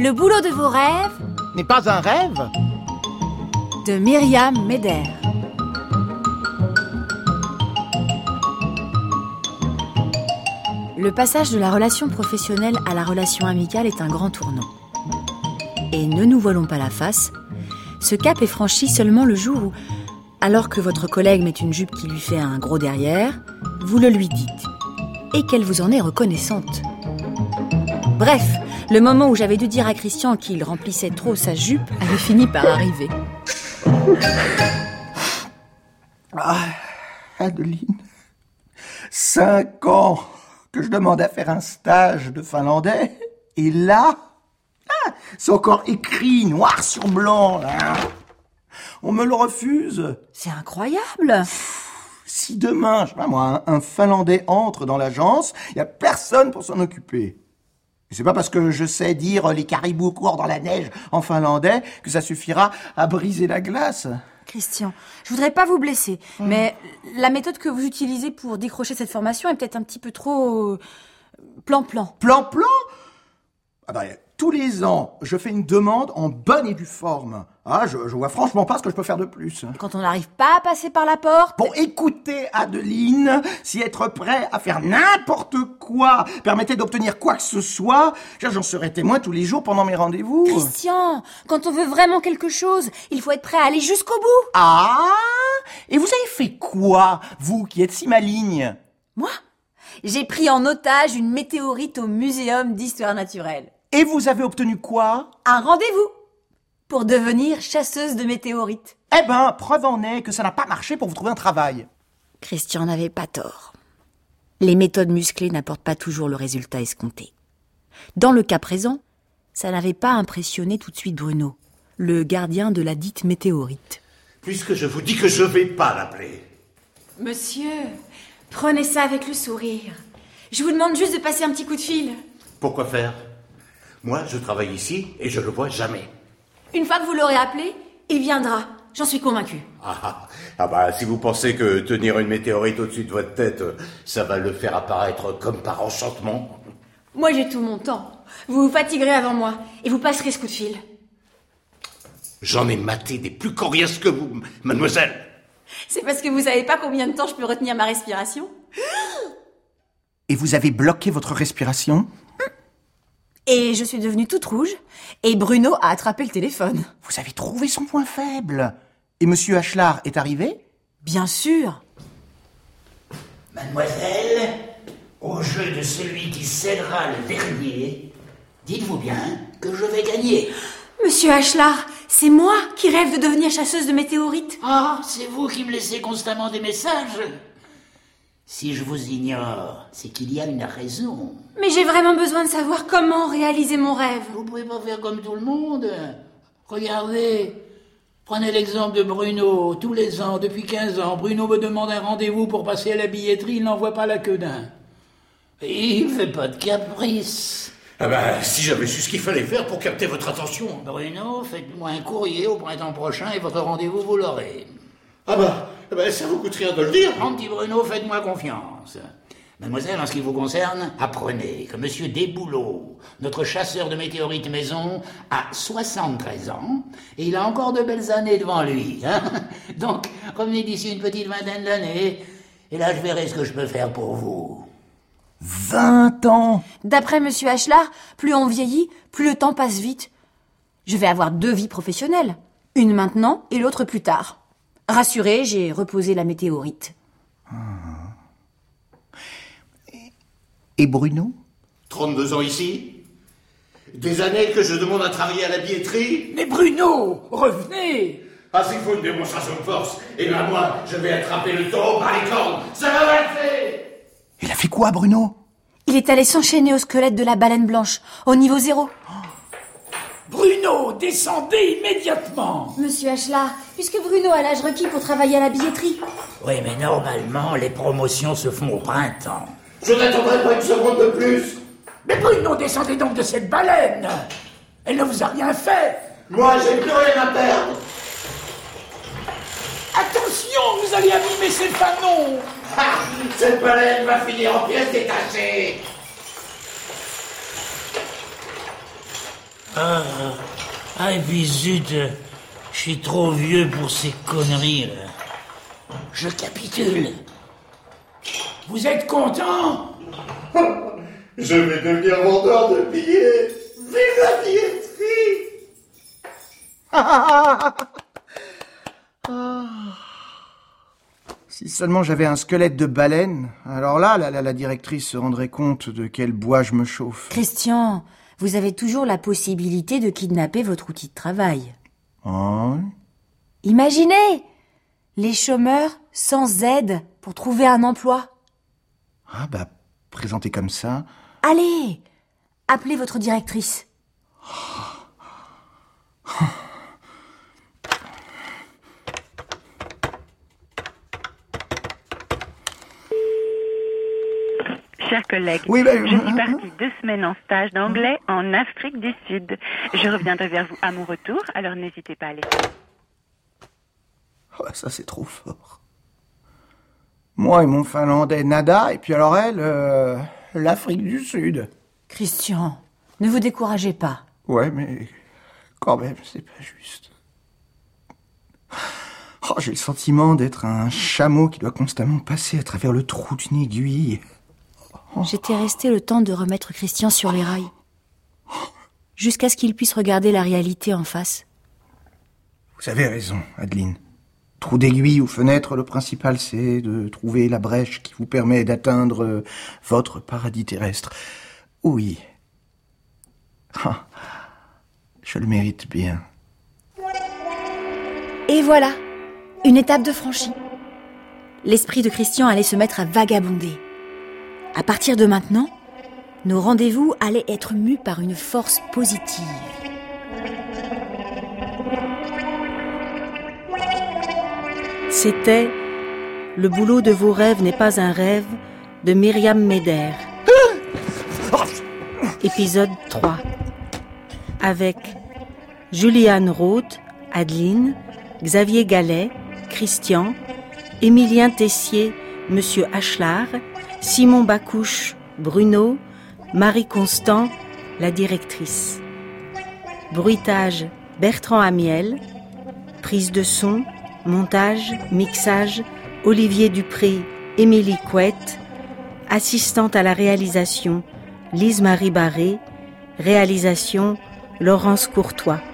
Le boulot de vos rêves n'est pas un rêve. De Myriam Meder. Le passage de la relation professionnelle à la relation amicale est un grand tournant. Et ne nous voilons pas la face, ce cap est franchi seulement le jour où, alors que votre collègue met une jupe qui lui fait un gros derrière, vous le lui dites. Et qu'elle vous en est reconnaissante. Bref, le moment où j'avais dû dire à Christian qu'il remplissait trop sa jupe avait fini par arriver. Adeline, 5 ans que je demande à faire un stage de finlandais, et là, c'est encore écrit noir sur blanc, là. On me le refuse. C'est incroyable. Si demain, je sais pas moi, un Finlandais entre dans l'agence, il n'y a personne pour s'en occuper. Et c'est pas parce que je sais dire les caribous courent dans la neige en finlandais que ça suffira à briser la glace. Christian, je voudrais pas vous blesser, mais la méthode que vous utilisez pour décrocher cette formation est peut-être un petit peu trop... plan-plan. Plan-plan ? Ah bah, tous les ans, je fais une demande en bonne et due forme. Je vois franchement pas ce que je peux faire de plus. Quand on n'arrive pas à passer par la porte... Bon, écoutez, Adeline, si être prêt à faire n'importe quoi permettait d'obtenir quoi que ce soit, j'en serais témoin tous les jours pendant mes rendez-vous. Christian, quand on veut vraiment quelque chose, il faut être prêt à aller jusqu'au bout. Ah ? Et vous avez fait quoi, vous qui êtes si maligne ? Moi ? J'ai pris en otage une météorite au Muséum d'Histoire Naturelle. Et vous avez obtenu quoi ? Un rendez-vous pour devenir chasseuse de météorites. Eh ben, preuve en est que ça n'a pas marché pour vous trouver un travail. Christian n'avait pas tort. Les méthodes musclées n'apportent pas toujours le résultat escompté. Dans le cas présent, ça n'avait pas impressionné tout de suite Bruno, le gardien de la dite météorite. Puisque je vous dis que je vais pas l'appeler. Monsieur, prenez ça avec le sourire. Je vous demande juste de passer un petit coup de fil. Pourquoi faire ? Moi, je travaille ici et je le vois jamais. Une fois que vous l'aurez appelé, il viendra. J'en suis convaincue. Si vous pensez que tenir une météorite au-dessus de votre tête, ça va le faire apparaître comme par enchantement. Moi, j'ai tout mon temps. Vous vous fatiguerez avant moi et vous passerez ce coup de fil. J'en ai maté des plus coriaces que vous, mademoiselle. C'est parce que vous savez pas combien de temps je peux retenir ma respiration. Et vous avez bloqué votre respiration ? Et je suis devenue toute rouge, et Bruno a attrapé le téléphone. Vous avez trouvé son point faible. Et Monsieur Achelard est arrivé ? Bien sûr. Mademoiselle, au jeu de celui qui cédera le dernier, dites-vous bien que je vais gagner. Monsieur Achelard, c'est moi qui rêve de devenir chasseuse de météorites. C'est vous qui me laissez constamment des messages. Si je vous ignore, c'est qu'il y a une raison. Mais j'ai vraiment besoin de savoir comment réaliser mon rêve. Vous pouvez pas faire comme tout le monde. Regardez, prenez l'exemple de Bruno. Tous les ans, depuis 15 ans, Bruno me demande un rendez-vous pour passer à la billetterie, il n'envoie pas la queue d'un. Et il fait pas de caprice. Si j'avais su ce qu'il fallait faire pour capter votre attention. Bruno, faites-moi un courrier au printemps prochain et votre rendez-vous, vous l'aurez. Ça vous coûte rien de le dire. Mon petit Bruno, faites-moi confiance. Mademoiselle, en ce qui vous concerne, apprenez que Monsieur Desbouleaux, notre chasseur de météorites maison, a 73 ans et il a encore de belles années devant lui. Donc, revenez d'ici une petite vingtaine d'années et là, je verrai ce que je peux faire pour vous. 20 ans ! D'après Monsieur Achelard, plus on vieillit, plus le temps passe vite. Je vais avoir 2 vies professionnelles. Une maintenant et l'autre plus tard. Rassurée, j'ai reposé la météorite. Et Bruno ? 32 ans ici. Des années que je demande à travailler à la billetterie. Mais Bruno, revenez! S'il faut une démonstration de force, moi, je vais attraper le taureau par les cornes. Ça va mal faire. Il a fait quoi, Bruno ? Il est allé s'enchaîner au squelette de la baleine blanche, au niveau 0. Bruno, descendez immédiatement! Monsieur Achelard, puisque Bruno a l'âge requis pour travailler à la billetterie. Oui, mais normalement, les promotions se font au printemps. Je n'attendrai pas une seconde de plus. Mais Bruno, descendez donc de cette baleine! Elle ne vous a rien fait! Moi, j'ai plus rien à perdre. Attention, vous allez abîmer ces panneaux! Cette baleine va finir en pièces détachées. Et puis zut, je suis trop vieux pour ces conneries, là. Je capitule. Vous êtes content? Je vais devenir vendeur de billets. Vive la billetterie. Si seulement j'avais un squelette de baleine, alors là, la directrice se rendrait compte de quel bois je me chauffe. Christian, vous avez toujours la possibilité de kidnapper votre outil de travail. Oh, oui. Imaginez les chômeurs sans aide pour trouver un emploi. Ah bah, présenté comme ça... Allez, appelez votre directrice. Chers collègues, Oui, bah, je suis partie 2 semaines en stage d'anglais en Afrique du Sud. Je reviendrai vers vous à mon retour, alors n'hésitez pas à aller. Oh, ça c'est trop fort. Moi et mon finlandais nada, et puis alors elle, l'Afrique du Sud. Christian, ne vous découragez pas. Ouais, mais quand même, c'est pas juste. Oh, j'ai le sentiment d'être un chameau qui doit constamment passer à travers le trou d'une aiguille. J'étais restée le temps de remettre Christian sur les rails, jusqu'à ce qu'il puisse regarder la réalité en face. Vous avez raison, Adeline. Trou d'aiguille ou fenêtre, le principal c'est de trouver la brèche qui vous permet d'atteindre votre paradis terrestre. Oui. Ah, je le mérite bien. Et voilà, une étape de franchie. L'esprit de Christian allait se mettre à vagabonder. À partir de maintenant, nos rendez-vous allaient être mus par une force positive. C'était « Le boulot de vos rêves n'est pas un rêve » de Myriam Meder. Épisode 3. Avec Juliane Roth, Adeline, Xavier Gallet, Christian, Émilien Tessier, Monsieur Achelard, Simon Bacouche, Bruno, Marie Constant, la directrice. Bruitage, Bertrand Amiel. Prise de son, montage, mixage, Olivier Dupré, Émilie Couette. Assistante à la réalisation, Lise-Marie Barré. Réalisation, Laurence Courtois.